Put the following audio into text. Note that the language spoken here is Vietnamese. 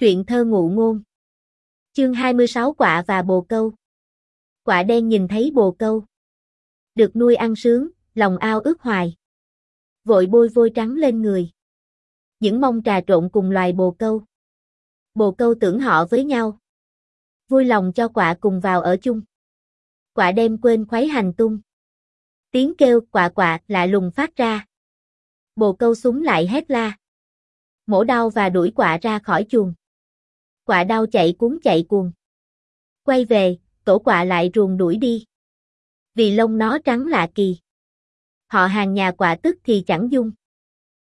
Truyện thơ ngụ ngôn. Chương 26 Quạ và bồ câu. Quạ đen nhìn thấy bồ câu được nuôi ăn sướng, lòng ao ước hoài. Vội bôi vôi trắng lên người. Những mong trà trộn cùng loài bồ câu. Bồ câu tưởng họ với nhau. Vui lòng cho quạ cùng vào ở chung. Quạ đem quên khuấy hành tung. Tiếng kêu quạ quạ lạ lùng phát ra. Bồ câu súng lại hét la. Mổ đau và đuổi quạ ra khỏi chuồng. Quạ đau chạy cuống chạy cuồng. Quay về, tổ quạ lại ruồng đuổi đi. Vì lông nó trắng lạ kỳ. Họ hàng nhà quạ tức thì chẳng dung.